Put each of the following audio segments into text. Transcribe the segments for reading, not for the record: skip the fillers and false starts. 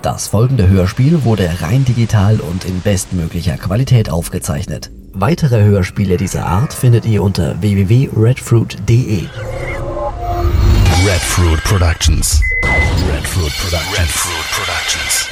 Das folgende Hörspiel wurde rein digital und in bestmöglicher Qualität aufgezeichnet. Weitere Hörspiele dieser Art findet ihr unter www.redfruit.de. Redfruit Productions. Redfruit Productions.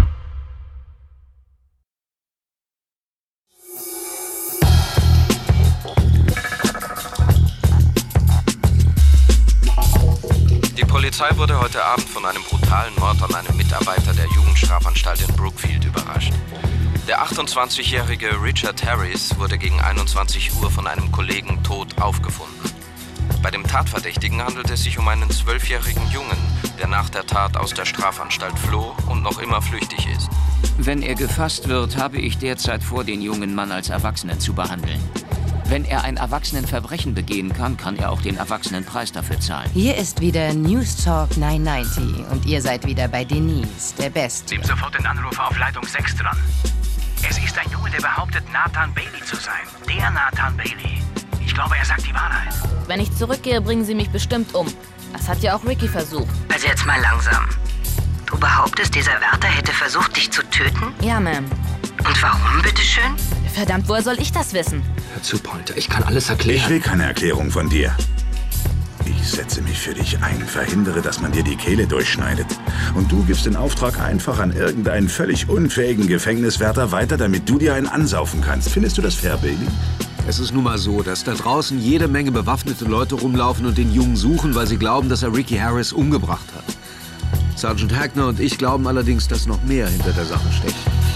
Die Polizei wurde heute Abend von einem brutalen Mord an einem Mitarbeiter der Jugendstrafanstalt in Brookfield überrascht. Der 28-jährige Richard Harris wurde gegen 21 Uhr von einem Kollegen tot aufgefunden. Bei dem Tatverdächtigen handelt es sich um einen 12-jährigen Jungen, der nach der Tat aus der Strafanstalt floh und noch immer flüchtig ist. Wenn er gefasst wird, habe ich derzeit vor, den jungen Mann als Erwachsenen zu behandeln. Wenn er ein Erwachsenenverbrechen begehen kann, kann er auch den Erwachsenenpreis dafür zahlen. Hier ist wieder News Talk 990 und ihr seid wieder bei Denise, der Beste. Nimm sofort den Anrufer auf Leitung 6 dran. Es ist ein Junge, der behauptet, Nathan Bailey zu sein. Der Nathan Bailey. Ich glaube, er sagt die Wahrheit. Wenn ich zurückgehe, bringen sie mich bestimmt um. Das hat ja auch Ricky versucht. Also jetzt mal langsam. Du behauptest, dieser Wärter hätte versucht, dich zu töten? Ja, Ma'am. Und warum, bitteschön? Verdammt, woher soll ich das wissen? Hör zu, Pointer, ich kann alles erklären. Ich will keine Erklärung von dir. Ich setze mich für dich ein, verhindere, dass man dir die Kehle durchschneidet. Und du gibst den Auftrag einfach an irgendeinen völlig unfähigen Gefängniswärter weiter, damit du dir einen ansaufen kannst. Findest du das fair, Bailey? Es ist nun mal so, dass da draußen jede Menge bewaffnete Leute rumlaufen und den Jungen suchen, weil sie glauben, dass er Ricky Harris umgebracht hat. Sergeant Hackner und ich glauben allerdings, dass noch mehr hinter der Sache steckt.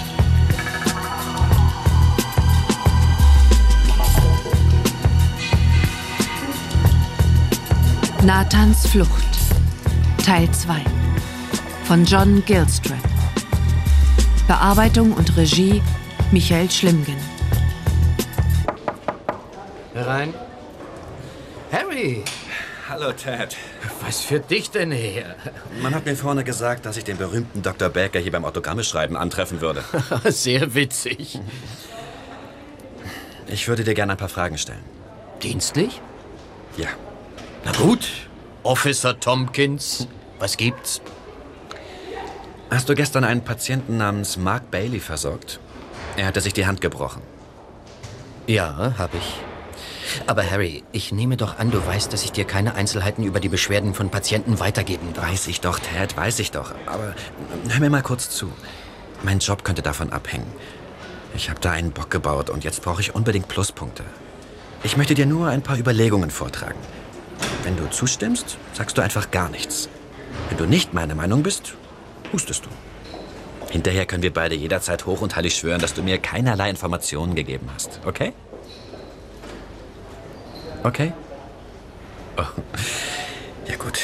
Nathans Flucht Teil 2 von John Gilstrap. Bearbeitung und Regie Michael Schlimgen. Herein. Harry! Hallo, Ted. Was führt dich denn her? Man hat mir vorne gesagt, dass ich den berühmten Dr. Baker hier beim Autogramme-Schreiben antreffen würde. Sehr witzig. Ich würde dir gerne ein paar Fragen stellen. Dienstlich? Ja. Na gut. Officer Tompkins, was gibt's? Hast du gestern einen Patienten namens Mark Bailey versorgt? Er hatte sich die Hand gebrochen. Ja, hab ich. Aber Harry, ich nehme doch an, du weißt, dass ich dir keine Einzelheiten über die Beschwerden von Patienten weitergeben darf. Weiß ich doch, Ted, weiß ich doch. Aber hör mir mal kurz zu. Mein Job könnte davon abhängen. Ich habe da einen Bock gebaut und jetzt brauche ich unbedingt Pluspunkte. Ich möchte dir nur ein paar Überlegungen vortragen. Wenn du zustimmst, sagst du einfach gar nichts. Wenn du nicht meiner Meinung bist, hustest du. Hinterher können wir beide jederzeit hoch und heilig schwören, dass du mir keinerlei Informationen gegeben hast. Okay? Okay? Oh. Ja, gut.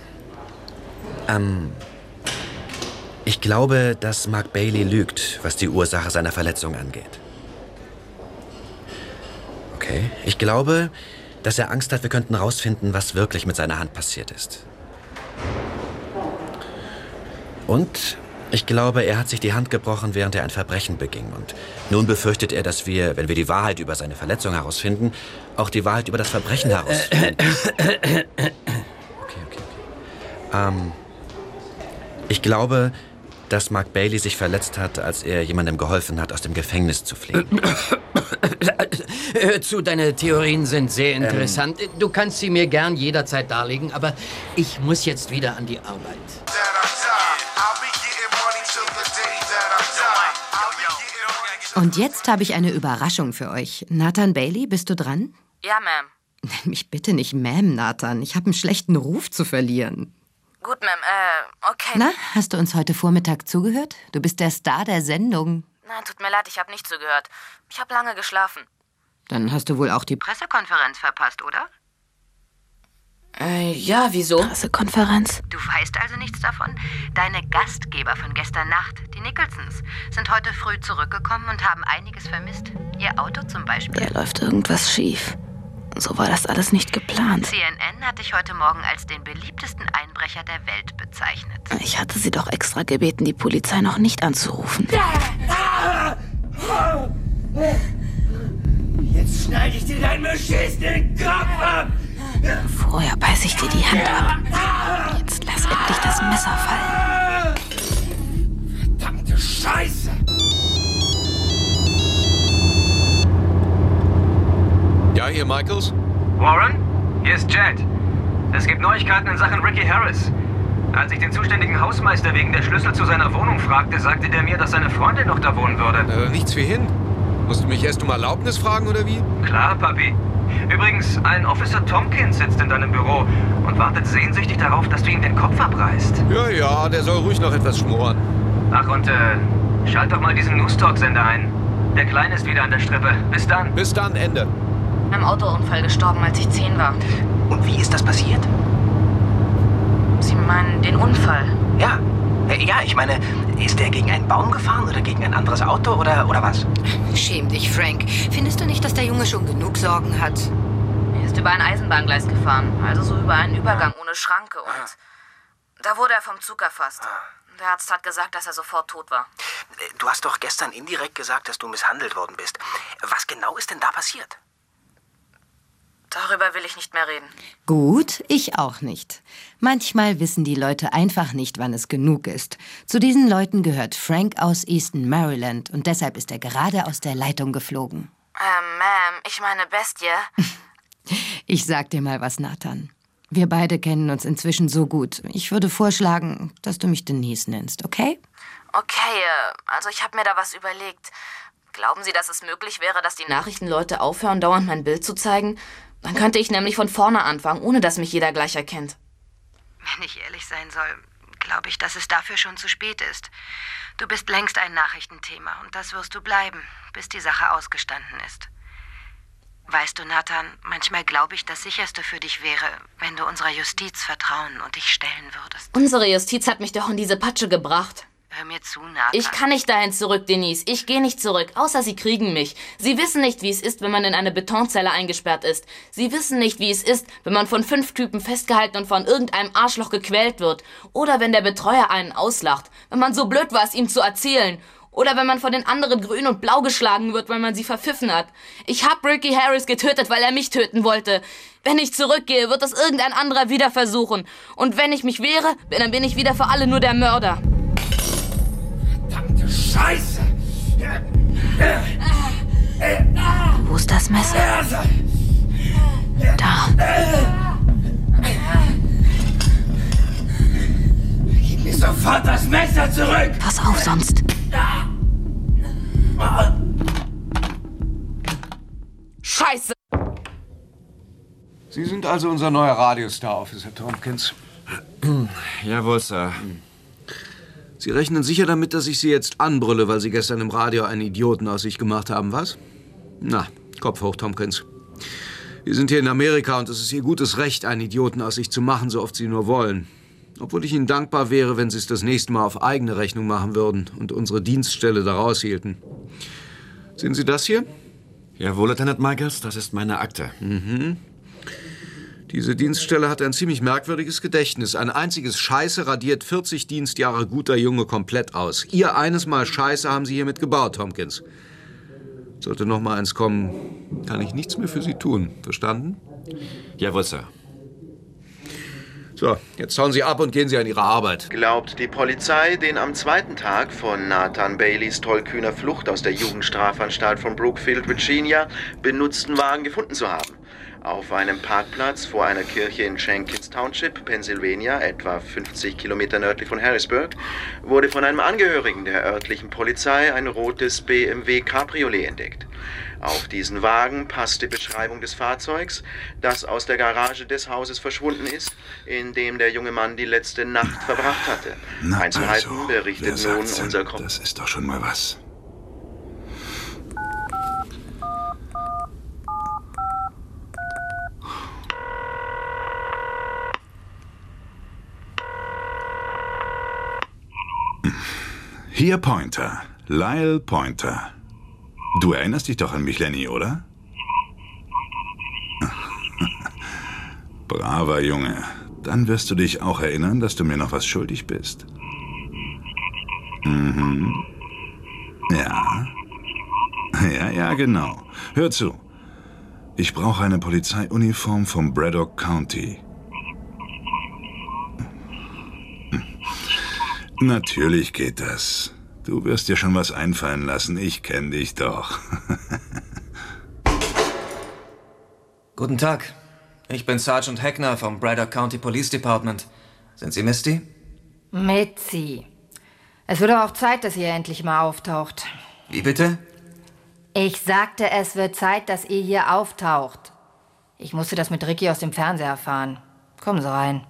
Ich glaube, dass Mark Bailey lügt, was die Ursache seiner Verletzung angeht. Okay. Ich glaube, dass er Angst hat, wir könnten rausfinden, was wirklich mit seiner Hand passiert ist. Und ich glaube, er hat sich die Hand gebrochen, während er ein Verbrechen beging. Und nun befürchtet er, dass wir, wenn wir die Wahrheit über seine Verletzung herausfinden, auch die Wahrheit über das Verbrechen herausfinden. Okay. Ich glaube, dass Mark Bailey sich verletzt hat, als er jemandem geholfen hat, aus dem Gefängnis zu fliehen. Hör zu, deine Theorien sind sehr interessant. Du kannst sie mir gern jederzeit darlegen, aber ich muss jetzt wieder an die Arbeit. Und jetzt habe ich eine Überraschung für euch. Nathan Bailey, bist du dran? Ja, Ma'am. Nenn mich bitte nicht Ma'am, Nathan. Ich habe einen schlechten Ruf zu verlieren. Gut, Ma'am, okay. Na, hast du uns heute Vormittag zugehört? Du bist der Star der Sendung. Nein, tut mir leid, ich habe nicht zugehört. Ich habe lange geschlafen. Dann hast du wohl auch die Pressekonferenz verpasst, oder? Ja, wieso? Pressekonferenz? Du weißt also nichts davon? Deine Gastgeber von gestern Nacht, die Nicholsons, sind heute früh zurückgekommen und haben einiges vermisst. Ihr Auto zum Beispiel. Da läuft irgendwas schief. So war das alles nicht geplant. CNN hat dich heute Morgen als den beliebtesten Einbrecher der Welt bezeichnet. Ich hatte sie doch extra gebeten, die Polizei noch nicht anzurufen. Jetzt schneide ich dir deinen beschissenen Kopf ab! Vorher beiß ich dir die Hand ab. Jetzt lass endlich das Messer fallen. Ja, hier Michaels. Warren? Hier ist Jed. Es gibt Neuigkeiten in Sachen Ricky Harris. Als ich den zuständigen Hausmeister wegen der Schlüssel zu seiner Wohnung fragte, sagte der mir, dass seine Freundin noch da wohnen würde. Nichts wie hin. Musst du mich erst um Erlaubnis fragen, oder wie? Klar, Papi. Übrigens, ein Officer Tompkins sitzt in deinem Büro und wartet sehnsüchtig darauf, dass du ihm den Kopf abreißt. Ja, der soll ruhig noch etwas schmoren. Ach, und schalt doch mal diesen News-Talk-Sender ein. Der Kleine ist wieder an der Strippe. Bis dann. Bis dann, Ende. Im Autounfall gestorben, als ich 10 war. Und wie ist das passiert? Sie meinen den Unfall? Ja. Ja, ich meine, ist er gegen einen Baum gefahren oder gegen ein anderes Auto oder was? Schäm dich, Frank. Findest du nicht, dass der Junge schon genug Sorgen hat? Er ist über ein Eisenbahngleis gefahren, also so über einen Übergang ohne Schranke und da wurde er vom Zug erfasst. Der Arzt hat gesagt, dass er sofort tot war. Du hast doch gestern indirekt gesagt, dass du misshandelt worden bist. Was genau ist denn da passiert? Darüber will ich nicht mehr reden. Gut, ich auch nicht. Manchmal wissen die Leute einfach nicht, wann es genug ist. Zu diesen Leuten gehört Frank aus Easton, Maryland, und deshalb ist er gerade aus der Leitung geflogen. Ma'am, ich meine Bestie. Ich sag dir mal was, Nathan. Wir beide kennen uns inzwischen so gut. Ich würde vorschlagen, dass du mich Denise nennst, okay? Okay, also ich habe mir da was überlegt. Glauben Sie, dass es möglich wäre, dass die Nachrichtenleute aufhören, dauernd mein Bild zu zeigen? Dann könnte ich nämlich von vorne anfangen, ohne dass mich jeder gleich erkennt. Wenn ich ehrlich sein soll, glaube ich, dass es dafür schon zu spät ist. Du bist längst ein Nachrichtenthema und das wirst du bleiben, bis die Sache ausgestanden ist. Weißt du, Nathan, manchmal glaube ich, das Sicherste für dich wäre, wenn du unserer Justiz vertrauen und dich stellen würdest. Unsere Justiz hat mich doch in diese Patsche gebracht. Hör mir zu, Nathan. Ich kann nicht dahin zurück, Denise. Ich gehe nicht zurück, außer sie kriegen mich. Sie wissen nicht, wie es ist, wenn man in eine Betonzelle eingesperrt ist. Sie wissen nicht, wie es ist, wenn man von 5 Typen festgehalten und von irgendeinem Arschloch gequält wird. Oder wenn der Betreuer einen auslacht. Wenn man so blöd war, es ihm zu erzählen. Oder wenn man von den anderen grün und blau geschlagen wird, weil man sie verpfiffen hat. Ich hab Ricky Harris getötet, weil er mich töten wollte. Wenn ich zurückgehe, wird das irgendein anderer wieder versuchen. Und wenn ich mich wehre, dann bin ich wieder für alle nur der Mörder. Verdammte Scheiße! Wo ist das Messer? Da. Gib mir sofort das Messer zurück! Pass auf, sonst. Scheiße! Sie sind also unser neuer Radiostar, Officer Tompkins. Jawohl, Sir. Sie rechnen sicher damit, dass ich Sie jetzt anbrülle, weil Sie gestern im Radio einen Idioten aus sich gemacht haben, was? Na, Kopf hoch, Tompkins. Wir sind hier in Amerika und es ist Ihr gutes Recht, einen Idioten aus sich zu machen, so oft Sie nur wollen. Obwohl ich Ihnen dankbar wäre, wenn Sie es das nächste Mal auf eigene Rechnung machen würden und unsere Dienststelle da raushielten. Sehen Sie das hier? Jawohl, Lieutenant Michaels, das ist meine Akte. Mhm. Diese Dienststelle hat ein ziemlich merkwürdiges Gedächtnis. Ein einziges Scheiße radiert 40 Dienstjahre guter Junge komplett aus. Ihr eines Mal Scheiße haben Sie hiermit gebaut, Tompkins. Sollte noch mal eins kommen, kann ich nichts mehr für Sie tun. Verstanden? Jawohl, Sir. So, jetzt hauen Sie ab und gehen Sie an Ihre Arbeit. Glaubt die Polizei, den am zweiten Tag von Nathan Baileys tollkühner Flucht aus der Jugendstrafanstalt von Brookfield, Virginia, benutzten Wagen gefunden zu haben. Auf einem Parkplatz vor einer Kirche in Jenkins Township, Pennsylvania, etwa 50 Kilometer nördlich von Harrisburg, wurde von einem Angehörigen der örtlichen Polizei ein rotes BMW Cabriolet entdeckt. Auf diesen Wagen passt die Beschreibung des Fahrzeugs, das aus der Garage des Hauses verschwunden ist, in dem der junge Mann die letzte Nacht verbracht hatte. Einzelheiten berichtet nun unser Das ist doch schon mal was. Hier Pointer. Lyle Pointer. Du erinnerst dich doch an mich, Lenny, oder? Braver Junge. Dann wirst du dich auch erinnern, dass du mir noch was schuldig bist. Mhm. Ja. Ja, genau. Hör zu. Ich brauche eine Polizeiuniform vom Braddock County. Natürlich geht das. Du wirst dir schon was einfallen lassen. Ich kenne dich doch. Guten Tag. Ich bin Sergeant Hackner vom Braddock County Police Department. Sind Sie Misty? Mitzi. Es wird auch Zeit, dass ihr endlich mal auftaucht. Wie bitte? Ich sagte, es wird Zeit, dass ihr hier auftaucht. Ich musste das mit Ricky aus dem Fernseher erfahren. Kommen Sie rein.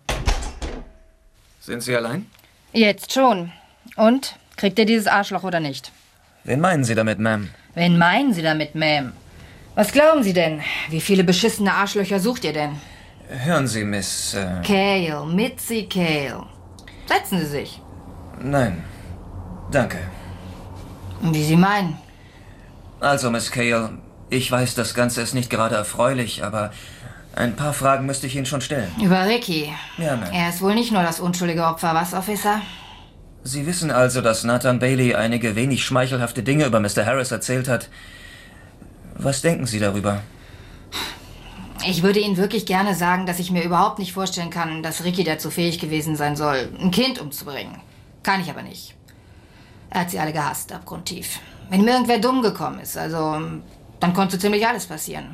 Sind Sie allein? Jetzt schon. Und? Kriegt ihr dieses Arschloch oder nicht? Wen meinen Sie damit, Ma'am? Wen meinen Sie damit, Ma'am? Was glauben Sie denn? Wie viele beschissene Arschlöcher sucht ihr denn? Hören Sie, Miss... Cale, Mitzi Cale. Setzen Sie sich. Nein. Danke. Wie Sie meinen. Also, Miss Cale, ich weiß, das Ganze ist nicht gerade erfreulich, aber ein paar Fragen müsste ich Ihnen schon stellen. Über Ricky. Ja, Ma'am. Er ist wohl nicht nur das unschuldige Opfer, was, Officer? Sie wissen also, dass Nathan Bailey einige wenig schmeichelhafte Dinge über Mr. Harris erzählt hat. Was denken Sie darüber? Ich würde Ihnen wirklich gerne sagen, dass ich mir überhaupt nicht vorstellen kann, dass Ricky dazu fähig gewesen sein soll, ein Kind umzubringen. Kann ich aber nicht. Er hat sie alle gehasst, abgrundtief. Wenn mir irgendwer dumm gekommen ist, also, dann konnte ziemlich alles passieren.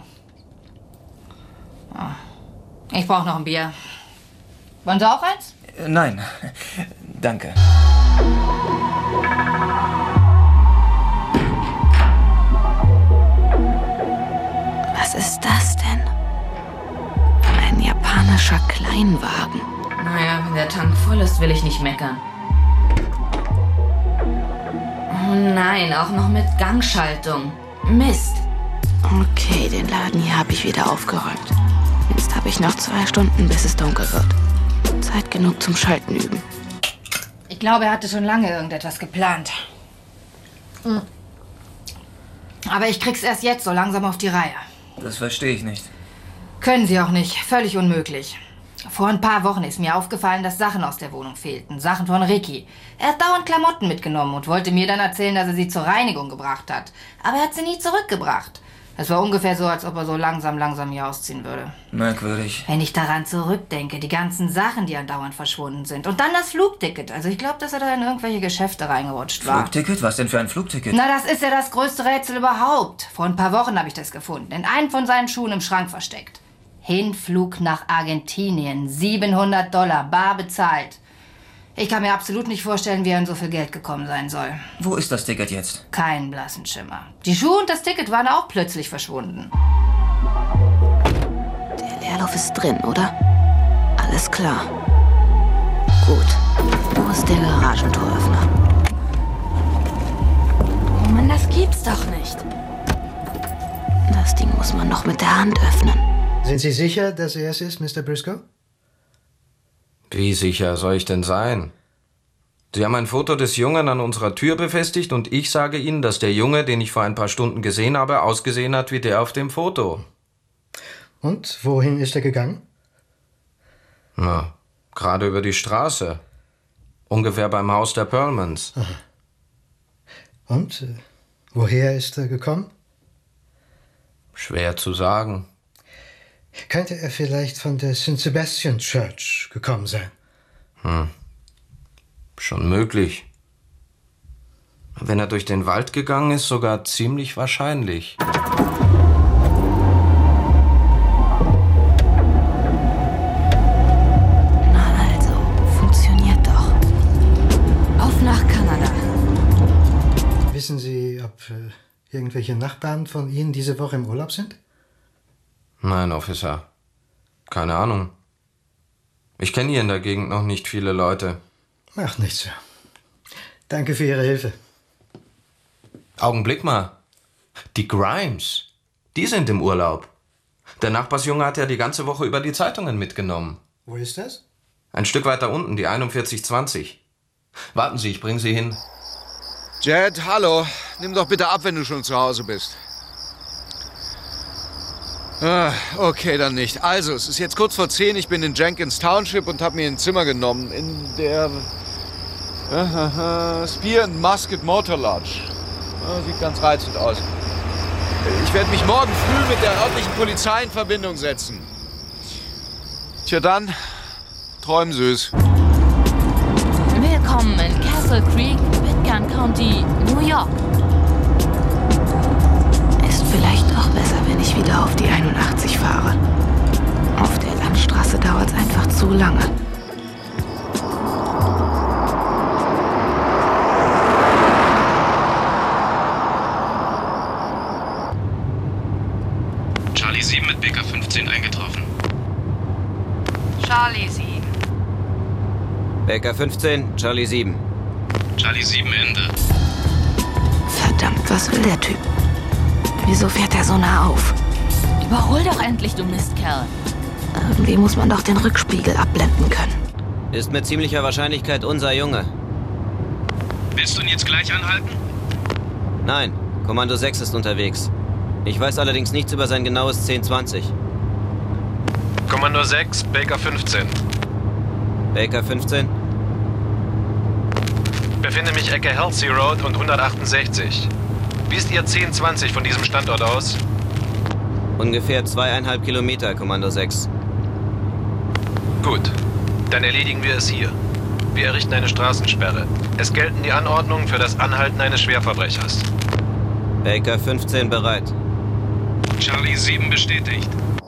Oh. Ich brauche noch ein Bier. Wollen Sie auch eins? Nein, danke. Was ist das denn? Ein japanischer Kleinwagen. Naja, wenn der Tank voll ist, will ich nicht meckern. Oh nein, auch noch mit Gangschaltung. Mist. Okay, den Laden hier habe ich wieder aufgeräumt. Jetzt habe ich noch 2 Stunden, bis es dunkel wird. Zeit genug zum Schalten üben. Ich glaube, er hatte schon lange irgendetwas geplant. Aber ich krieg's erst jetzt so langsam auf die Reihe. Das verstehe ich nicht. Können Sie auch nicht. Völlig unmöglich. Vor ein paar Wochen ist mir aufgefallen, dass Sachen aus der Wohnung fehlten. Sachen von Ricky. Er hat dauernd Klamotten mitgenommen und wollte mir dann erzählen, dass er sie zur Reinigung gebracht hat. Aber er hat sie nie zurückgebracht. Es war ungefähr so, als ob er so langsam hier ausziehen würde. Merkwürdig. Wenn ich daran zurückdenke, die ganzen Sachen, die andauernd verschwunden sind. Und dann das Flugticket. Also ich glaube, dass er da in irgendwelche Geschäfte reingerutscht war. Flugticket? Was denn für ein Flugticket? Na, das ist ja das größte Rätsel überhaupt. Vor ein paar Wochen habe ich das gefunden. In einem von seinen Schuhen im Schrank versteckt. Hinflug nach Argentinien. $700, bar bezahlt. Ich kann mir absolut nicht vorstellen, wie er an so viel Geld gekommen sein soll. Wo ist das Ticket jetzt? Keinen blassen Schimmer. Die Schuhe und das Ticket waren auch plötzlich verschwunden. Der Leerlauf ist drin, oder? Alles klar. Gut. Wo ist der Garagentoröffner? Oh Mann, das gibt's doch nicht. Das Ding muss man noch mit der Hand öffnen. Sind Sie sicher, dass er es ist, Mr. Briscoe? Wie sicher soll ich denn sein? Sie haben ein Foto des Jungen an unserer Tür befestigt und ich sage Ihnen, dass der Junge, den ich vor ein paar Stunden gesehen habe, ausgesehen hat wie der auf dem Foto. Und wohin ist er gegangen? Na, gerade über die Straße. Ungefähr beim Haus der Perlmans. Aha. Und woher ist er gekommen? Schwer zu sagen. Könnte er vielleicht von der St. Sebastian Church gekommen sein? Schon möglich. Wenn er durch den Wald gegangen ist, sogar ziemlich wahrscheinlich. Na also, funktioniert doch. Auf nach Kanada. Wissen Sie, ob irgendwelche Nachbarn von Ihnen diese Woche im Urlaub sind? Nein, Officer. Keine Ahnung. Ich kenne hier in der Gegend noch nicht viele Leute. Macht nichts, Sir. Danke für Ihre Hilfe. Augenblick mal. Die Grimes. Die sind im Urlaub. Der Nachbarsjunge hat ja die ganze Woche über die Zeitungen mitgenommen. Wo ist das? Ein Stück weiter unten, die 4120. Warten Sie, ich bringe Sie hin. Jed, hallo. Nimm doch bitte ab, wenn du schon zu Hause bist. Okay, dann nicht. Also, es ist jetzt kurz vor 10. Ich bin in Jenkins Township und habe mir ein Zimmer genommen in der Spear and Musket Motor Lodge. Sieht ganz reizend aus. Ich werde mich morgen früh mit der örtlichen Polizei in Verbindung setzen. Tja dann, träum süß. Willkommen in Castle Creek, Pitcairn County, New York. Ist vielleicht auch besser, wenn ich wieder auf die 41 85 fahre. Auf der Landstraße dauert es einfach zu lange. Charlie 7 mit Baker 15 eingetroffen. Charlie 7. Baker 15, Charlie 7. Charlie 7 Ende. Verdammt, was will der Typ? Wieso fährt er so nah auf? Überhol doch endlich, du Mistkerl. Irgendwie muss man doch den Rückspiegel abblenden können. Ist mit ziemlicher Wahrscheinlichkeit unser Junge. Willst du ihn jetzt gleich anhalten? Nein, Kommando 6 ist unterwegs. Ich weiß allerdings nichts über sein genaues 1020. Kommando 6, Baker 15. Baker 15? Befinde mich Ecke Halsey Road und 168. Wie ist Ihr 1020 von diesem Standort aus? Ungefähr 2,5 Kilometer, Kommando 6. Gut, dann erledigen wir es hier. Wir errichten eine Straßensperre. Es gelten die Anordnungen für das Anhalten eines Schwerverbrechers. Baker 15 bereit. Charlie 7 bestätigt.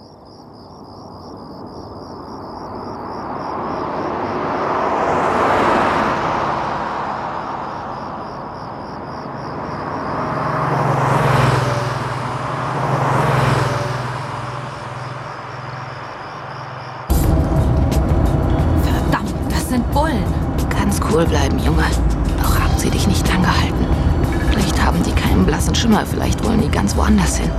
Cool bleiben, Junge. Doch haben sie dich nicht angehalten. Vielleicht haben die keinen blassen Schimmer, vielleicht wollen die ganz woanders hin.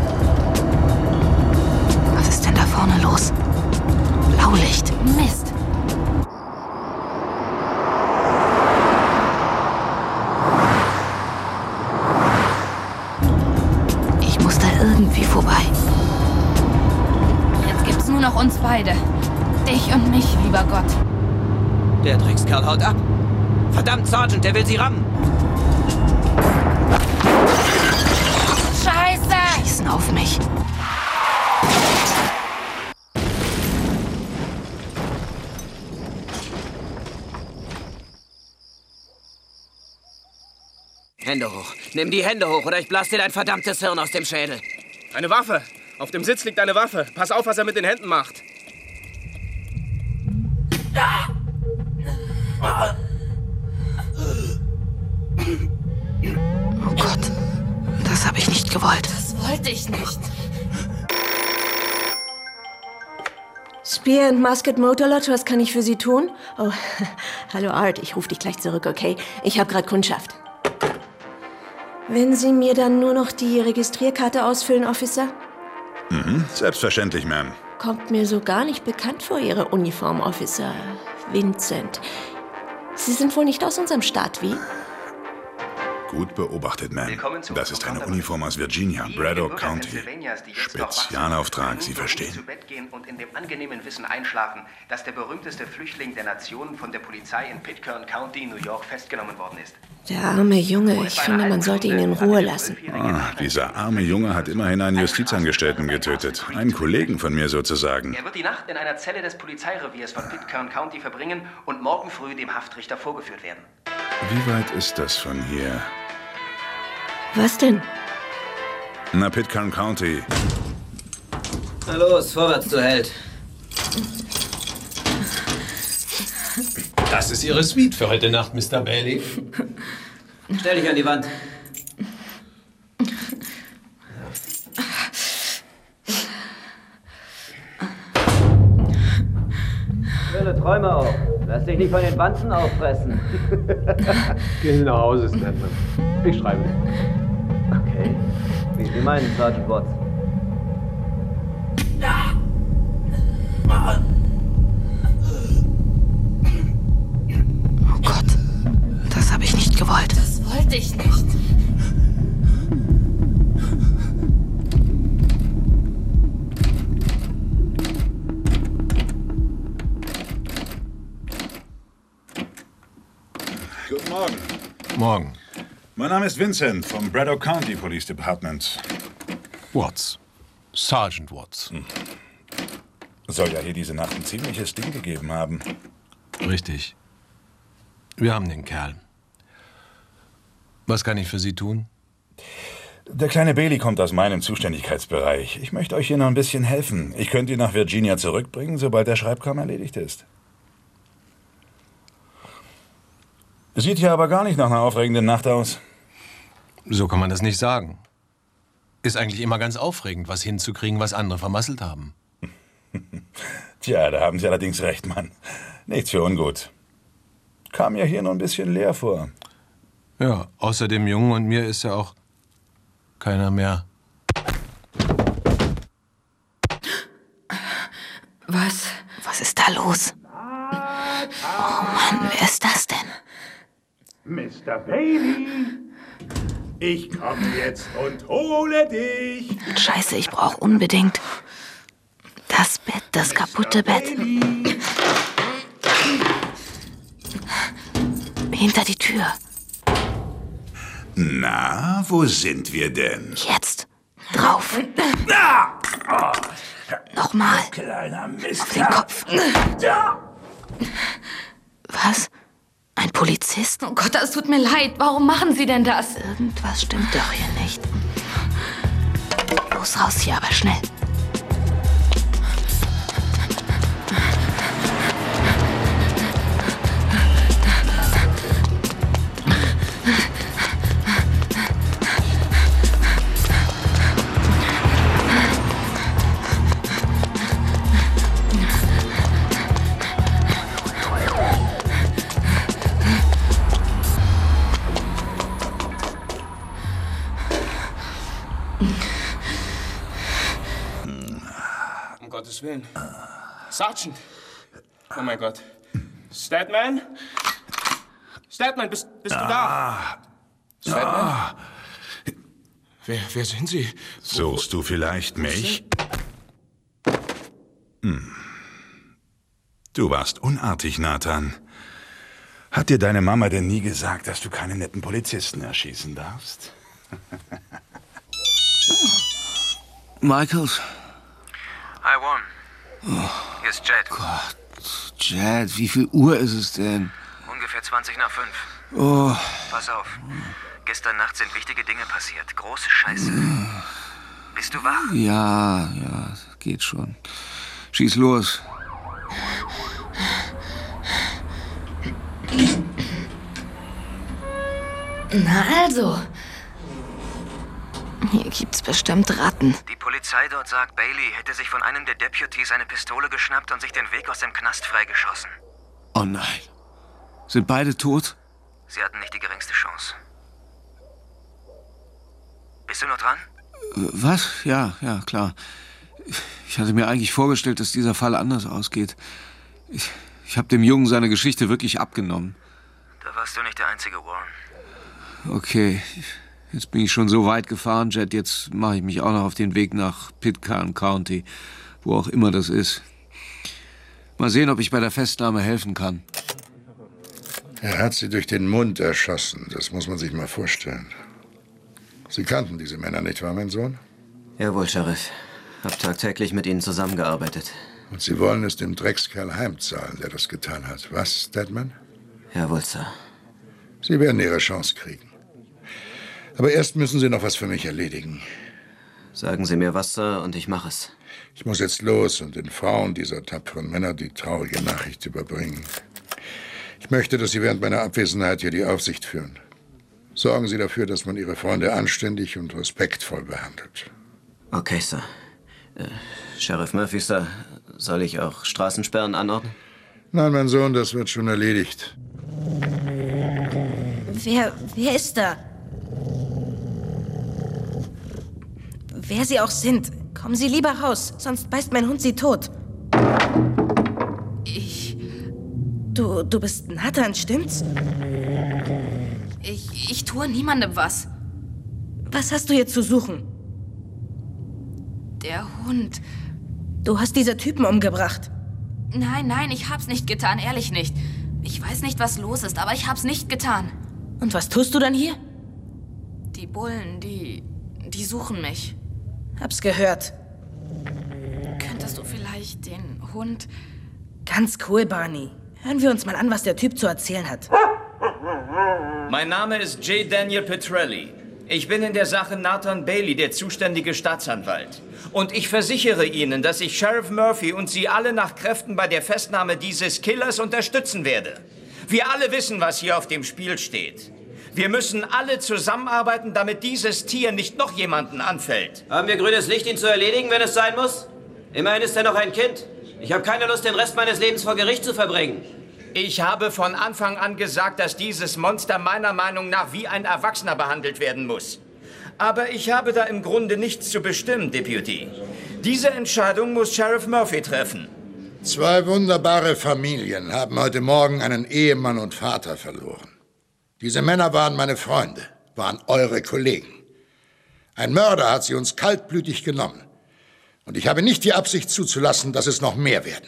Was ist denn da vorne los? Blaulicht. Mist. Ich muss da irgendwie vorbei. Jetzt gibt's nur noch uns beide. Dich und mich, lieber Gott. Der Dreckskerl haut ab. Verdammt, Sergeant, der will sie rammen. Scheiße! Schießen auf mich. Hände hoch. Nimm die Hände hoch, oder ich blase dir dein verdammtes Hirn aus dem Schädel. Eine Waffe. Auf dem Sitz liegt eine Waffe. Pass auf, was er mit den Händen macht. Oh Gott, das habe ich nicht gewollt. Das wollte ich nicht. Spear and Musket Motorlodge, was kann ich für Sie tun? Oh, hallo Art, ich rufe dich gleich zurück, okay? Ich habe gerade Kundschaft. Wenn Sie mir dann nur noch die Registrierkarte ausfüllen, Officer? Selbstverständlich, Ma'am. Kommt mir so gar nicht bekannt vor, Ihre Uniform, Officer Vincent. Sie sind wohl nicht aus unserem Staat, wie? Gut beobachtet, Ma'am. Das ist eine Uniform aus Virginia, Braddock County. Spezialauftrag, Sie verstehen. Zu Bett gehen und in dem angenehmen Wissen einschlafen, dass der berühmteste Flüchtling der Nation von der Polizei in Pitcairn County, New York, festgenommen worden ist. Der arme Junge, ich finde, man sollte ihn in Ruhe lassen. Dieser arme Junge hat immerhin einen Justizangestellten getötet. Einen Kollegen von mir sozusagen. Er wird die Nacht in einer Zelle des Polizeireviers von Pitcairn County verbringen und morgen früh dem Haftrichter vorgeführt werden. Wie weit ist das von hier? Was denn? Na, Pitcairn County. Na los, vorwärts, du Held. Das ist Ihre Suite für heute Nacht, Mr. Bailey. Stell dich an die Wand. Wilde Träume auf. Lass dich nicht von den Wanzen auffressen. Gehen Sie nach Hause, Snapman. Ich schreibe. Okay. Wie Sie meinen, Sergeant Watts. Oh Gott, das habe ich nicht gewollt. Das wollte ich nicht. Guten Morgen. Morgen. Mein Name ist Vincent vom Braddock County Police Department. Watts. Sergeant Watts. Soll ja hier diese Nacht ein ziemliches Ding gegeben haben. Richtig. Wir haben den Kerl. Was kann ich für Sie tun? Der kleine Bailey kommt aus meinem Zuständigkeitsbereich. Ich möchte euch hier noch ein bisschen helfen. Ich könnte ihn nach Virginia zurückbringen, sobald der Schreibkram erledigt ist. Sieht hier aber gar nicht nach einer aufregenden Nacht aus. So kann man das nicht sagen. Ist eigentlich immer ganz aufregend, was hinzukriegen, was andere vermasselt haben. Tja, da haben Sie allerdings recht, Mann. Nichts für ungut. Kam ja hier nur ein bisschen leer vor. Ja, außer dem Jungen und mir ist ja auch keiner mehr. Was? Was ist da los? Oh Mann, wer ist das denn? Mr. Bailey, ich komme jetzt und hole dich. Scheiße, ich brauche unbedingt das Bett, das kaputte Bett. Hinter die Tür. Na, wo sind wir denn? Jetzt. Drauf. Nochmal. Kleiner Mist. Auf den Kopf. Was? Ein Polizist? Oh Gott, das tut mir leid. Warum machen Sie denn das? Irgendwas stimmt doch hier nicht. Los, raus hier, aber schnell. Um Gottes Willen. Sergeant! Oh mein Gott. Statman? Statman, bist du da? Statman? Wer sind Sie? Suchst du vielleicht mich? Du warst unartig, Nathan. Hat dir deine Mama denn nie gesagt, dass du keine netten Polizisten erschießen darfst? Michaels? Hi, Warren. Hier ist Jed. Gott, Jed, wie viel Uhr ist es denn? Ungefähr 20 nach 5. Oh. Pass auf. Gestern Nacht sind wichtige Dinge passiert. Große Scheiße. Bist du wach? Ja, geht schon. Schieß los. Na also. Hier gibt's bestimmt Ratten. Die Polizei dort sagt, Bailey hätte sich von einem der Deputies eine Pistole geschnappt und sich den Weg aus dem Knast freigeschossen. Oh nein. Sind beide tot? Sie hatten nicht die geringste Chance. Bist du noch dran? Was? Ja, klar. Ich hatte mir eigentlich vorgestellt, dass dieser Fall anders ausgeht. Ich habe dem Jungen seine Geschichte wirklich abgenommen. Da warst du nicht der einzige, Warren. Okay, jetzt bin ich schon so weit gefahren, Jed. Jetzt mache ich mich auch noch auf den Weg nach Pitcairn County, wo auch immer das ist. Mal sehen, ob ich bei der Festnahme helfen kann. Er hat sie durch den Mund erschossen. Das muss man sich mal vorstellen. Sie kannten diese Männer nicht, wahr, mein Sohn? Jawohl, Sheriff. Hab tagtäglich mit ihnen zusammengearbeitet. Und Sie wollen es dem Dreckskerl heimzahlen, der das getan hat. Was, Statman? Jawohl, Sir. Sie werden Ihre Chance kriegen. Aber erst müssen Sie noch was für mich erledigen. Sagen Sie mir was, Sir, und ich mache es. Ich muss jetzt los und den Frauen dieser tapferen Männer die traurige Nachricht überbringen. Ich möchte, dass Sie während meiner Abwesenheit hier die Aufsicht führen. Sorgen Sie dafür, dass man Ihre Freunde anständig und respektvoll behandelt. Okay, Sir. Sheriff Murphy, Sir, soll ich auch Straßensperren anordnen? Nein, mein Sohn, das wird schon erledigt. Wer ist da? Wer Sie auch sind, kommen Sie lieber raus, sonst beißt mein Hund Sie tot. Du bist Nathan, stimmt's? Ich tue niemandem was. Was hast du hier zu suchen? Der Hund. Du hast diese Typen umgebracht. Nein, ich hab's nicht getan, ehrlich nicht. Ich weiß nicht, was los ist, aber ich hab's nicht getan. Und was tust du dann hier? Die Bullen, die suchen mich. Hab's gehört. Könntest du vielleicht den Hund... Ganz cool, Barney. Hören wir uns mal an, was der Typ zu erzählen hat. Mein Name ist J. Daniel Petrelli. Ich bin in der Sache Nathan Bailey, der zuständige Staatsanwalt. Und ich versichere Ihnen, dass ich Sheriff Murphy und Sie alle nach Kräften bei der Festnahme dieses Killers unterstützen werde. Wir alle wissen, was hier auf dem Spiel steht. Wir müssen alle zusammenarbeiten, damit dieses Tier nicht noch jemanden anfällt. Haben wir grünes Licht, ihn zu erledigen, wenn es sein muss? Immerhin ist er noch ein Kind. Ich habe keine Lust, den Rest meines Lebens vor Gericht zu verbringen. Ich habe von Anfang an gesagt, dass dieses Monster meiner Meinung nach wie ein Erwachsener behandelt werden muss. Aber ich habe da im Grunde nichts zu bestimmen, Deputy. Diese Entscheidung muss Sheriff Murphy treffen. 2 wunderbare Familien haben heute Morgen einen Ehemann und Vater verloren. Diese Männer waren meine Freunde, waren eure Kollegen. Ein Mörder hat sie uns kaltblütig genommen. Und ich habe nicht die Absicht zuzulassen, dass es noch mehr werden.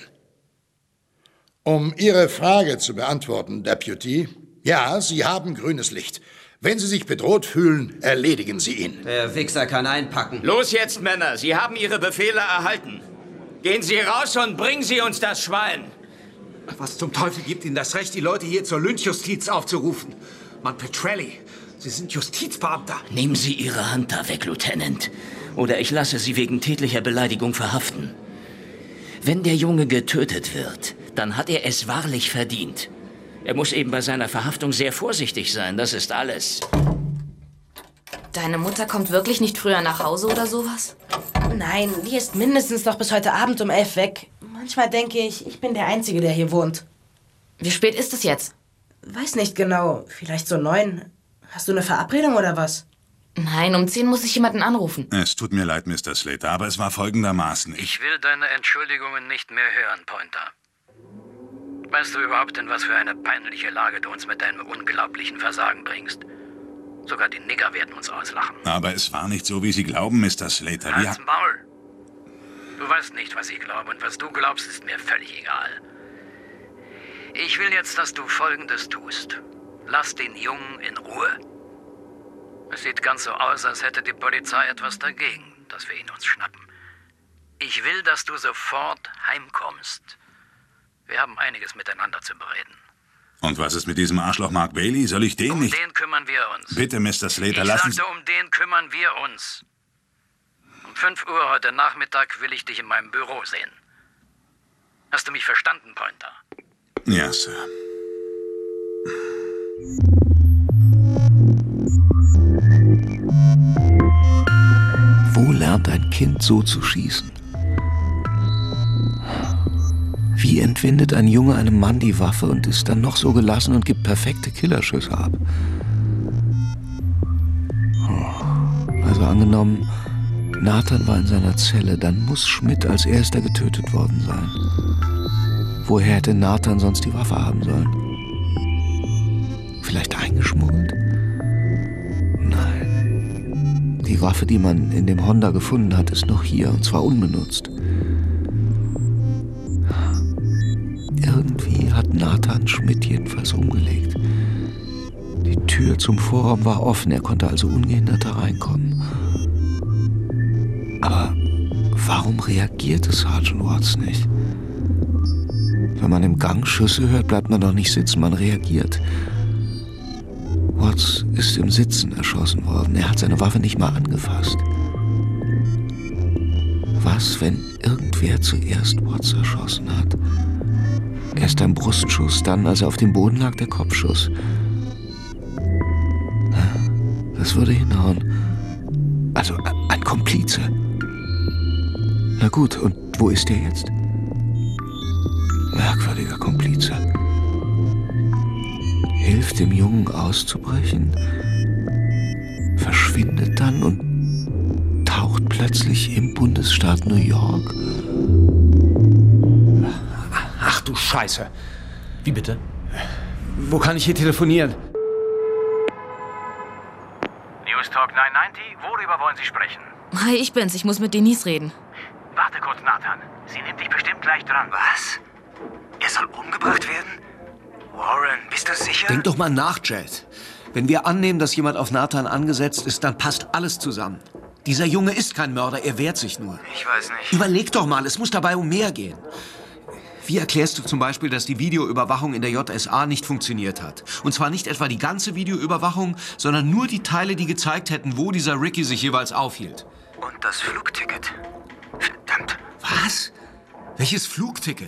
Um Ihre Frage zu beantworten, Deputy, ja, Sie haben grünes Licht. Wenn Sie sich bedroht fühlen, erledigen Sie ihn. Der Wichser kann einpacken. Los jetzt, Männer, Sie haben Ihre Befehle erhalten. Gehen Sie raus und bringen Sie uns das Schwein. Was zum Teufel gibt Ihnen das Recht, die Leute hier zur Lynchjustiz aufzurufen? Mann, Petrelli, Sie sind Justizbeamter. Nehmen Sie Ihre Hand da weg, Lieutenant. Oder ich lasse Sie wegen tätlicher Beleidigung verhaften. Wenn der Junge getötet wird, dann hat er es wahrlich verdient. Er muss eben bei seiner Verhaftung sehr vorsichtig sein, das ist alles. Deine Mutter kommt wirklich nicht früher nach Hause oder sowas? Nein, die ist mindestens noch bis heute Abend um 11 weg. Manchmal denke ich, ich bin der Einzige, der hier wohnt. Wie spät ist es jetzt? Weiß nicht genau, vielleicht so 9. Hast du eine Verabredung oder was? Nein, um 10 muss ich jemanden anrufen. Es tut mir leid, Mr. Slater, aber es war folgendermaßen. Ich will deine Entschuldigungen nicht mehr hören, Pointer. Weißt du überhaupt, in was für eine peinliche Lage du uns mit deinem unglaublichen Versagen bringst? Sogar die Nigger werden uns auslachen. Aber es war nicht so, wie Sie glauben, Mr. Slater. Halt's Maul. Du weißt nicht, was ich glaube, und was du glaubst, ist mir völlig egal. Ich will jetzt, dass du Folgendes tust. Lass den Jungen in Ruhe. Es sieht ganz so aus, als hätte die Polizei etwas dagegen, dass wir ihn uns schnappen. Ich will, dass du sofort heimkommst. Wir haben einiges miteinander zu bereden. Und was ist mit diesem Arschloch Mark Bailey? Soll ich den nicht... Um den kümmern wir uns. Bitte, Mr. Slater, ich lassen Sie... sagte, um den kümmern wir uns. Um 5 Uhr heute Nachmittag will ich dich in meinem Büro sehen. Hast du mich verstanden, Pointer? Ja, Sir. Wo lernt ein Kind so zu schießen? Wie entwindet ein Junge einem Mann die Waffe und ist dann noch so gelassen und gibt perfekte Killerschüsse ab? Also angenommen, Nathan war in seiner Zelle, dann muss Schmidt als erster getötet worden sein. Woher hätte Nathan sonst die Waffe haben sollen? Vielleicht eingeschmuggelt? Nein. Die Waffe, die man in dem Honda gefunden hat, ist noch hier, und zwar unbenutzt. Irgendwie hat Nathan Schmidt jedenfalls umgelegt. Die Tür zum Vorraum war offen, er konnte also ungehindert hereinkommen. Aber warum reagierte Sergeant Watts nicht? Wenn man im Gang Schüsse hört, bleibt man doch nicht sitzen, man reagiert. Watts ist im Sitzen erschossen worden. Er hat seine Waffe nicht mal angefasst. Was, wenn irgendwer zuerst Watts erschossen hat? Erst ein Brustschuss, dann, als er auf dem Boden lag, der Kopfschuss. Das würde hinhauen. Also ein Komplize. Na gut, und wo ist er jetzt? Merkwürdiger Komplize. Hilft dem Jungen auszubrechen, verschwindet dann und taucht plötzlich im Bundesstaat New York. Ach du Scheiße. Wie bitte? Wo kann ich hier telefonieren? News Talk 990, worüber wollen Sie sprechen? Hi, ich bin's. Ich muss mit Denise reden. Warte kurz, Nathan. Sie nimmt dich bestimmt gleich dran. Was? Er soll umgebracht werden? Warren, bist du sicher? Denk doch mal nach, Jed. Wenn wir annehmen, dass jemand auf Nathan angesetzt ist, dann passt alles zusammen. Dieser Junge ist kein Mörder, er wehrt sich nur. Ich weiß nicht. Überleg doch mal, es muss dabei um mehr gehen. Wie erklärst du zum Beispiel, dass die Videoüberwachung in der JSA nicht funktioniert hat? Und zwar nicht etwa die ganze Videoüberwachung, sondern nur die Teile, die gezeigt hätten, wo dieser Ricky sich jeweils aufhielt. Und das Flugticket. Verdammt. Was? Welches Flugticket?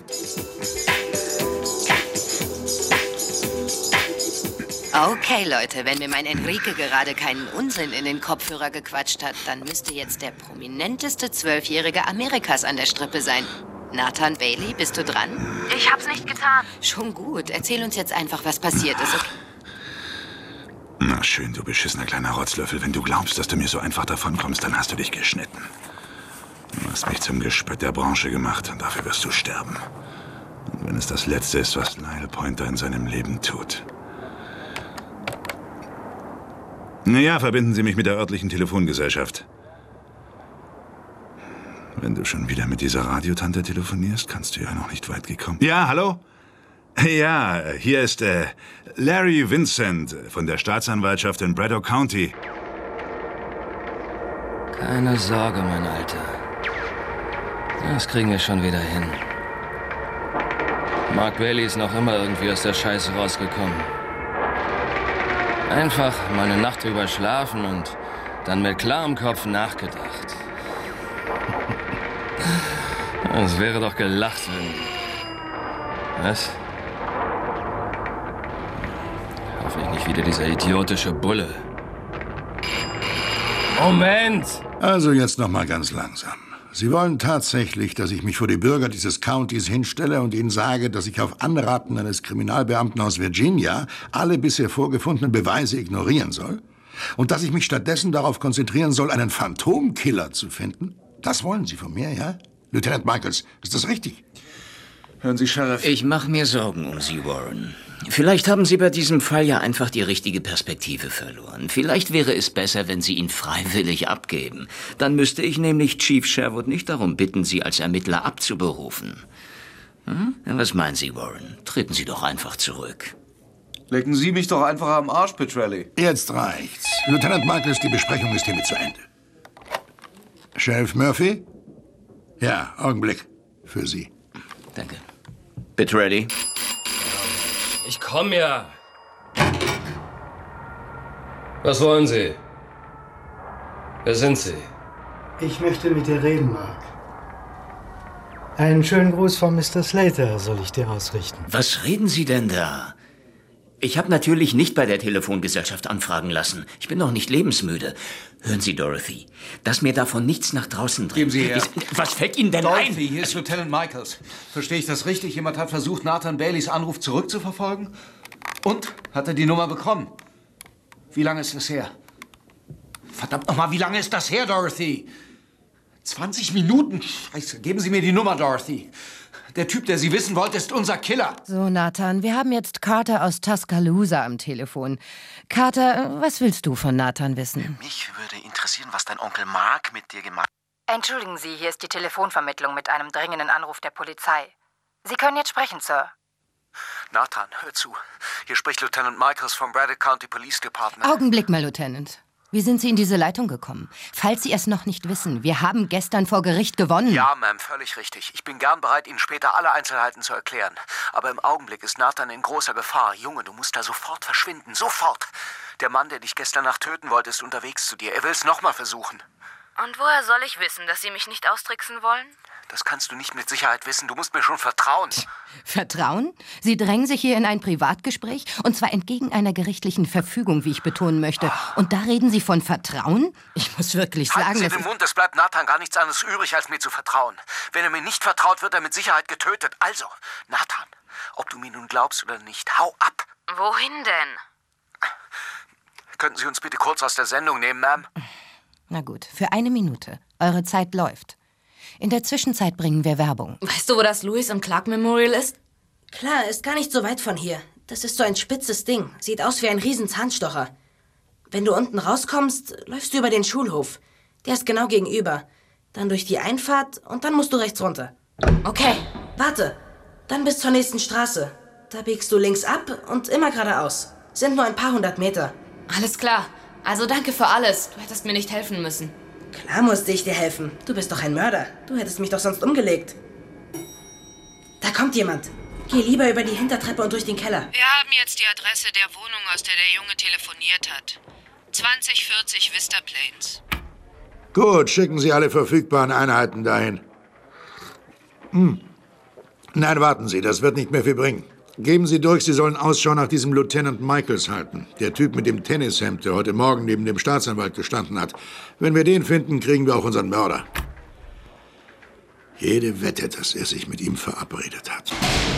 Okay, Leute, wenn mir mein Enrique gerade keinen Unsinn in den Kopfhörer gequatscht hat, dann müsste jetzt der prominenteste 12-Jährige Amerikas an der Strippe sein. Nathan Bailey, bist du dran? Ich hab's nicht getan. Schon gut. Erzähl uns jetzt einfach, was passiert ist, okay? Na schön, du beschissener kleiner Rotzlöffel. Wenn du glaubst, dass du mir so einfach davonkommst, dann hast du dich geschnitten. Du hast mich zum Gespött der Branche gemacht und dafür wirst du sterben. Und wenn es das Letzte ist, was Lyle Pointer in seinem Leben tut. Naja, verbinden Sie mich mit der örtlichen Telefongesellschaft. Wenn du schon wieder mit dieser Radiotante telefonierst, kannst du ja noch nicht weit gekommen. Ja, hallo? Ja, hier ist Larry Vincent von der Staatsanwaltschaft in Braddock County. Keine Sorge, mein Alter. Das kriegen wir schon wieder hin. Mark Bailey ist noch immer irgendwie aus der Scheiße rausgekommen. Einfach mal eine Nacht drüber schlafen und dann mit klarem Kopf nachgedacht. Es wäre doch gelacht, wenn... Was? Hoffentlich nicht wieder dieser idiotische Bulle. Moment! Also jetzt noch mal ganz langsam. Sie wollen tatsächlich, dass ich mich vor die Bürger dieses Countys hinstelle und ihnen sage, dass ich auf Anraten eines Kriminalbeamten aus Virginia alle bisher vorgefundenen Beweise ignorieren soll? Und dass ich mich stattdessen darauf konzentrieren soll, einen Phantomkiller zu finden? Das wollen Sie von mir, ja? Lieutenant Michaels, ist das richtig? Hören Sie, Sheriff. Ich mache mir Sorgen um Sie, Warren. Vielleicht haben Sie bei diesem Fall ja einfach die richtige Perspektive verloren. Vielleicht wäre es besser, wenn Sie ihn freiwillig abgeben. Dann müsste ich nämlich Chief Sherwood nicht darum bitten, Sie als Ermittler abzuberufen. Hm? Was meinen Sie, Warren? Treten Sie doch einfach zurück. Lecken Sie mich doch einfach am Arsch, Petrelli. Jetzt reicht's. Lieutenant Michaels, die Besprechung ist hiermit zu Ende. Sheriff Murphy? Ja, Augenblick. Für Sie. Danke. Petrelli? Ich komme ja. Was wollen Sie? Wer sind Sie? Ich möchte mit dir reden, Mark. Einen schönen Gruß von Mr. Slater soll ich dir ausrichten. Was reden Sie denn da? Ich habe natürlich nicht bei der Telefongesellschaft anfragen lassen. Ich bin doch nicht lebensmüde. Hören Sie, Dorothy, dass mir davon nichts nach draußen dringt. Geben Sie her. Was fällt Ihnen denn ein? Dorothy, hier ist Lieutenant Michaels. Verstehe ich das richtig? Jemand hat versucht, Nathan Baileys Anruf zurückzuverfolgen? Und? Hat er die Nummer bekommen? Wie lange ist das her? Verdammt nochmal, wie lange ist das her, Dorothy? 20 Minuten? Scheiße, geben Sie mir die Nummer, Dorothy. Der Typ, der Sie wissen wollte, ist unser Killer. So, Nathan, wir haben jetzt Carter aus Tuscaloosa am Telefon. Carter, was willst du von Nathan wissen? Mich würde interessieren, was dein Onkel Mark mit dir gemacht hat. Entschuldigen Sie, hier ist die Telefonvermittlung mit einem dringenden Anruf der Polizei. Sie können jetzt sprechen, Sir. Nathan, hör zu. Hier spricht Lieutenant Michaels vom Braddock County Police Department. Augenblick mal, Lieutenant. Wie sind Sie in diese Leitung gekommen? Falls Sie es noch nicht wissen, wir haben gestern vor Gericht gewonnen. Ja, Ma'am, völlig richtig. Ich bin gern bereit, Ihnen später alle Einzelheiten zu erklären. Aber im Augenblick ist Nathan in großer Gefahr. Junge, du musst da sofort verschwinden. Sofort! Der Mann, der dich gestern Nacht töten wollte, ist unterwegs zu dir. Er will es nochmal versuchen. Und woher soll ich wissen, dass Sie mich nicht austricksen wollen? Das kannst du nicht mit Sicherheit wissen. Du musst mir schon vertrauen. Vertrauen? Sie drängen sich hier in ein Privatgespräch, und zwar entgegen einer gerichtlichen Verfügung, wie ich betonen möchte. Und da reden Sie von Vertrauen? Ich muss wirklich sagen, Halten Sie den Mund, es bleibt Nathan gar nichts anderes übrig, als mir zu vertrauen. Wenn er mir nicht vertraut, wird er mit Sicherheit getötet. Also, Nathan, ob du mir nun glaubst oder nicht, hau ab. Wohin denn? Könnten Sie uns bitte kurz aus der Sendung nehmen, Ma'am? Na gut, für 1 Minute. Eure Zeit läuft. In der Zwischenzeit bringen wir Werbung. Weißt du, wo das Lewis und Clark Memorial ist? Klar, ist gar nicht so weit von hier. Das ist so ein spitzes Ding. Sieht aus wie ein riesen Zahnstocher. Wenn du unten rauskommst, läufst du über den Schulhof. Der ist genau gegenüber. Dann durch die Einfahrt und dann musst du rechts runter. Okay. Warte, dann bis zur nächsten Straße. Da biegst du links ab und immer geradeaus. Sind nur ein paar 100 Meter. Alles klar. Also danke für alles. Du hättest mir nicht helfen müssen. Klar musste ich dir helfen. Du bist doch ein Mörder. Du hättest mich doch sonst umgelegt. Da kommt jemand. Geh lieber über die Hintertreppe und durch den Keller. Wir haben jetzt die Adresse der Wohnung, aus der der Junge telefoniert hat. 2040 Vista Plains. Gut, schicken Sie alle verfügbaren Einheiten dahin. Nein, warten Sie, das wird nicht mehr viel bringen. Geben Sie durch, Sie sollen Ausschau nach diesem Lieutenant Michaels halten. Der Typ mit dem Tennishemd, der heute Morgen neben dem Staatsanwalt gestanden hat. Wenn wir den finden, kriegen wir auch unseren Mörder. Jede Wette, dass er sich mit ihm verabredet hat.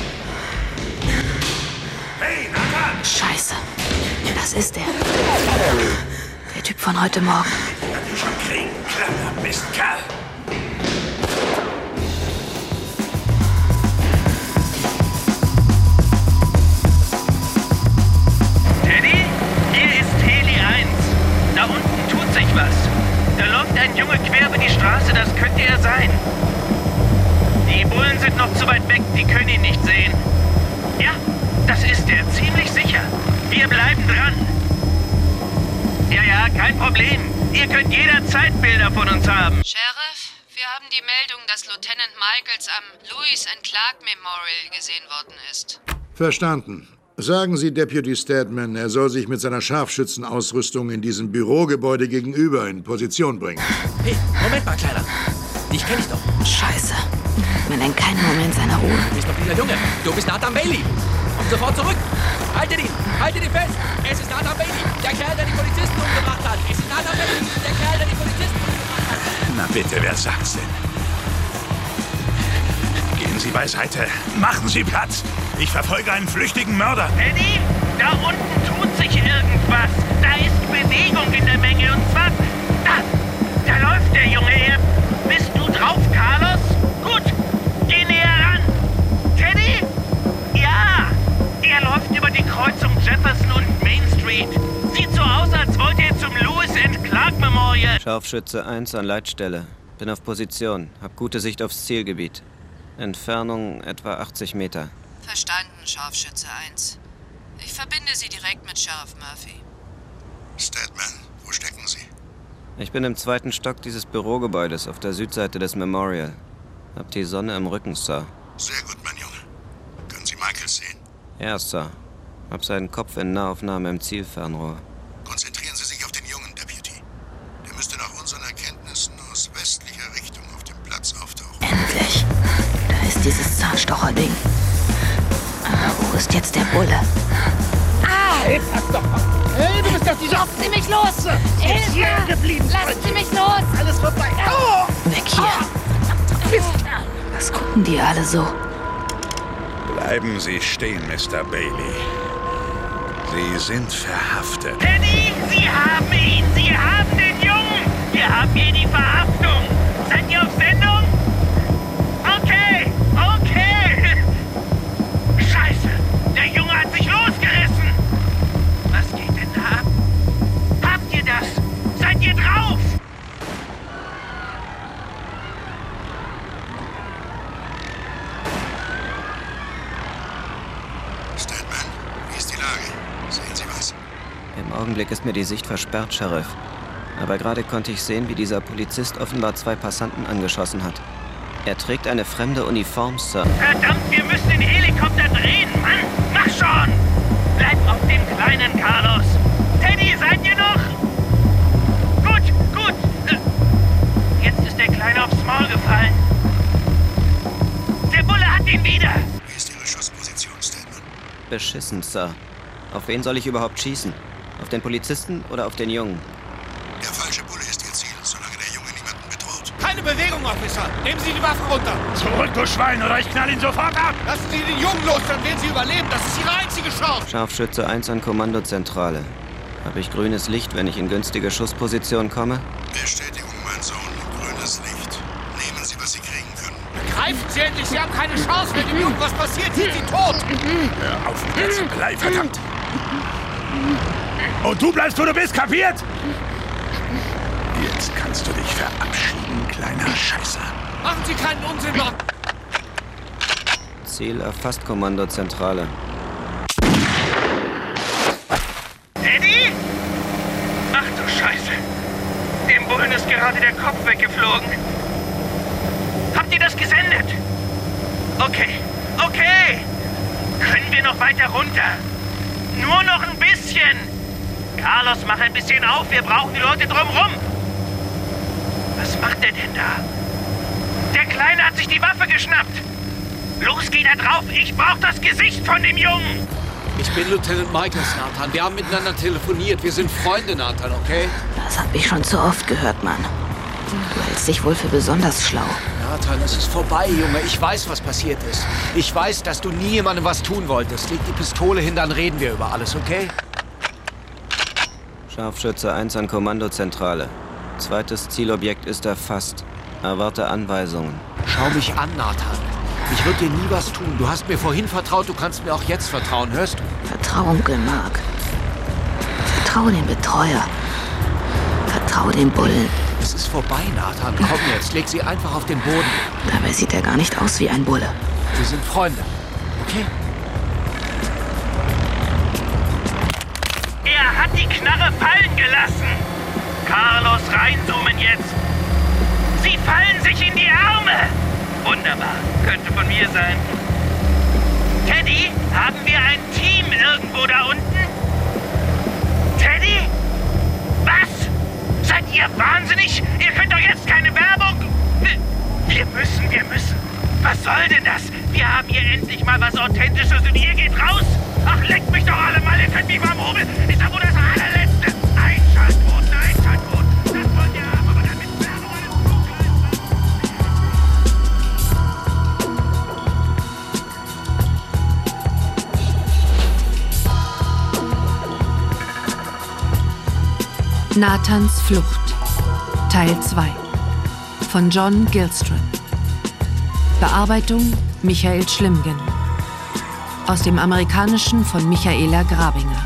Hey, Nathan! Scheiße. Das ist er. Der Typ von heute Morgen. Ich werde dich schon kriegen, kleiner Mistkerl. Teddy, hier ist Heli 1. Da unten tut sich was. Da läuft ein Junge quer über die Straße, das könnte er sein. Die Bullen sind noch zu weit weg, die können ihn nicht sehen. Ja, das ist er, ziemlich sicher. Wir bleiben dran. Ja, kein Problem. Ihr könnt jederzeit Bilder von uns haben. Sheriff, wir haben die Meldung, dass Lieutenant Michaels am Lewis and Clark Memorial gesehen worden ist. Verstanden. Sagen Sie Deputy Stedman, er soll sich mit seiner Scharfschützenausrüstung in diesem Bürogebäude gegenüber in Position bringen. Hey, Moment mal, Kleiner. Dich kenn ich doch. Scheiße. Man nennt keinen Moment seiner Ruhe. Du bist doch dieser Junge. Du bist Nathan Bailey. Komm sofort zurück. Haltet ihn fest. Es ist Nathan Bailey, der Kerl, der die Polizisten umgebracht hat. Es ist Nathan Bailey, der Kerl, der die Polizisten umgebracht hat. Na bitte, wer sagt's denn? Gehen Sie beiseite. Machen Sie Platz. Ich verfolge einen flüchtigen Mörder. Eddie, da unten tut sich irgendwas. Da ist Bewegung in der Menge. Und zwar, da läuft der Junge. Bist du drauf, Carlos? Gut, geh näher ran. Teddy? Ja, er läuft über die Kreuzung Jefferson und Main Street. Sieht so aus, als wollte er zum Lewis and Clark Memorial. Scharfschütze 1 an Leitstelle. Bin auf Position. Hab gute Sicht aufs Zielgebiet. Entfernung etwa 80 Meter. Verstanden, Scharfschütze 1. Ich verbinde Sie direkt mit Sheriff Murphy. Stedman, wo stecken Sie? Ich bin im 2. Stock dieses Bürogebäudes auf der Südseite des Memorial. Hab die Sonne im Rücken, Sir. Sehr gut, mein Junge. Können Sie Michaels sehen? Ja, Sir. Hab seinen Kopf in Nahaufnahme im Zielfernrohr. Konzentrieren Sie sich auf den jungen Deputy. Der müsste nach unseren Erkenntnissen aus westlicher Richtung auf dem Platz auftauchen. Endlich. Da ist dieses Zahnstocher-Ding. Wo ist jetzt der Bulle? Hey, pass doch auf. Hey, du bist doch dieser... Lassen Sie mich los! Hilfe! Geblieben, Lassen Sie mich los! Alles vorbei. Weg hier. Was gucken die alle so? Bleiben Sie stehen, Mr. Bailey. Sie sind verhaftet. Teddy, Sie haben ihn! Sie haben den Jungen! Wir haben hier die Verhaftung! Seid ihr auf Sendung? Okay! Scheiße! Der Junge hat sich losgerissen! Was geht denn da ab? Habt ihr das? Seid ihr drauf? Stedman, wie ist die Lage? Sehen Sie was? Im Augenblick ist mir die Sicht versperrt, Sheriff. Aber gerade konnte ich sehen, wie dieser Polizist offenbar 2 Passanten angeschossen hat. Er trägt eine fremde Uniform, Sir. Verdammt, wir müssen den Helikopter drehen, Mann! Mach schon! Bleib auf dem Kleinen, Carlos! Teddy, seid ihr noch? Gut! Jetzt ist der Kleine aufs Maul gefallen. Der Bulle hat ihn wieder! Wie ist Ihre Schussposition, Stedman? Beschissen, Sir. Auf wen soll ich überhaupt schießen? Auf den Polizisten oder auf den Jungen? Der falsche Bulle ist Ihr Ziel, solange der Junge niemanden bedroht. Keine Bewegung, Officer. Nehmen Sie die Waffen runter. Zurück, du Schwein, oder ich knall ihn sofort ab! Lassen Sie den Jungen los, dann werden Sie überleben. Das ist Ihre einzige Chance. Scharfschütze 1 an Kommandozentrale. Habe ich grünes Licht, wenn ich in günstige Schussposition komme? Bestätigung, mein Sohn. Grünes Licht. Nehmen Sie, was Sie kriegen können. Greifen Sie endlich. Sie haben keine Chance. Wenn dem Jungen was passiert, sind Sie tot. Hör auf, jetzt bleib, verdammt! Und du bleibst, wo du bist, kapiert? Jetzt kannst du dich verabschieden, kleiner Scheißer. Machen Sie keinen Unsinn, Mann. Ziel erfasst, Kommandozentrale. Eddie? Ach du Scheiße. Dem Bullen ist gerade der Kopf weggeflogen. Habt ihr das gesendet? Okay. Okay. Können wir noch weiter runter? Nur noch ein bisschen. Carlos, mach ein bisschen auf. Wir brauchen die Leute drumrum. Was macht der denn da? Der Kleine hat sich die Waffe geschnappt. Los, geh da drauf. Ich brauch das Gesicht von dem Jungen. Ich bin Lieutenant Michaels, Nathan. Wir haben miteinander telefoniert. Wir sind Freunde, Nathan, okay? Das hab ich schon zu oft gehört, Mann. Du hältst dich wohl für besonders schlau. Nathan, es ist vorbei, Junge. Ich weiß, was passiert ist. Ich weiß, dass du nie jemandem was tun wolltest. Leg die Pistole hin, dann reden wir über alles, okay? Scharfschütze 1 an Kommandozentrale. Zweites Zielobjekt ist erfasst. Erwarte Anweisungen. Schau mich an, Nathan. Ich würde dir nie was tun. Du hast mir vorhin vertraut, du kannst mir auch jetzt vertrauen. Hörst du? Vertrau Onkel Mark. Vertrau dem Betreuer. Vertrau dem Bullen. Es ist vorbei, Nathan. Komm jetzt, leg sie einfach auf den Boden. Dabei sieht er gar nicht aus wie ein Bulle. Wir sind Freunde, okay? Er hat die Knarre fallen gelassen. Carlos, reinzoomen jetzt. Sie fallen sich in die Arme. Wunderbar. Könnte von mir sein. Teddy, haben wir ein Team irgendwo da unten? Teddy? Was? Seid ihr wahnsinnig? Ihr könnt doch jetzt keine Werbung... Wir müssen. Was soll denn das? Wir haben hier endlich mal was Authentisches und ihr geht raus? Ach, leckt mich doch alle mal, ihr könnt mich mal am Hobel. Ist doch wohl das allerletzte. Einschaltquoten. Das wollt ihr haben, aber damit Werbung alles Nathans Flucht Teil 2 von John Gilstrap. Bearbeitung Michael Schlimgen. Aus dem Amerikanischen von Michaela Grabinger.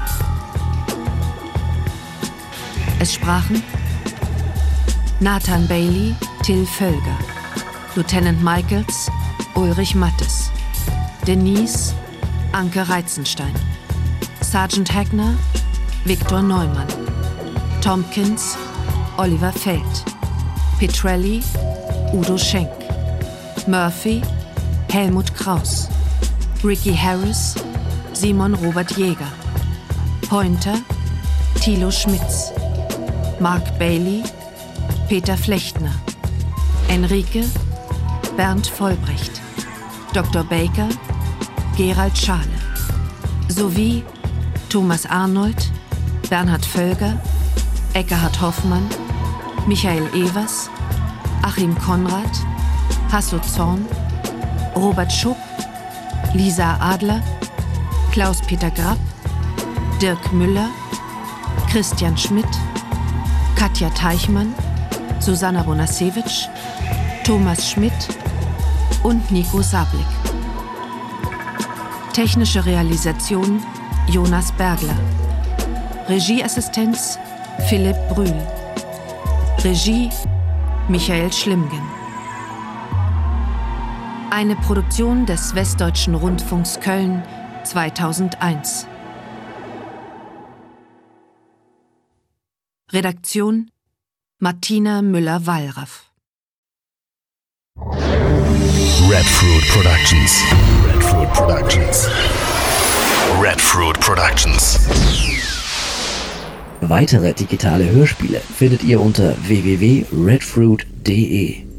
Es sprachen Nathan Bailey, Till Völger, Lieutenant Michaels, Ulrich Mattes, Denise, Anke Reitzenstein, Sergeant Hagner, Viktor Neumann, Tompkins, Oliver Feld, Petrelli, Udo Schenk, Murphy, Helmut Kraus, Ricky Harris, Simon Robert Jäger, Pointer, Thilo Schmitz, Mark Bailey, Peter Flechtner, Enrique, Bernd Vollbrecht, Dr. Baker, Gerald Schale, sowie Thomas Arnold, Bernhard Völger, Eckhard Hoffmann, Michael Evers, Achim Konrad, Hasso Zorn, Robert Schupp, Lisa Adler, Klaus-Peter Grapp, Dirk Müller, Christian Schmidt, Katja Teichmann, Susanna Bonasewitsch, Thomas Schmidt und Nico Sablik. Technische Realisation Jonas Bergler. Regieassistenz Philipp Brühl. Regie Michael Schlimgen. Eine Produktion des Westdeutschen Rundfunks Köln 2001. Redaktion Martina Müller-Wallraff. Red Fruit Productions. Red Fruit Productions. Red Fruit Productions. Weitere digitale Hörspiele findet ihr unter www.redfruit.de.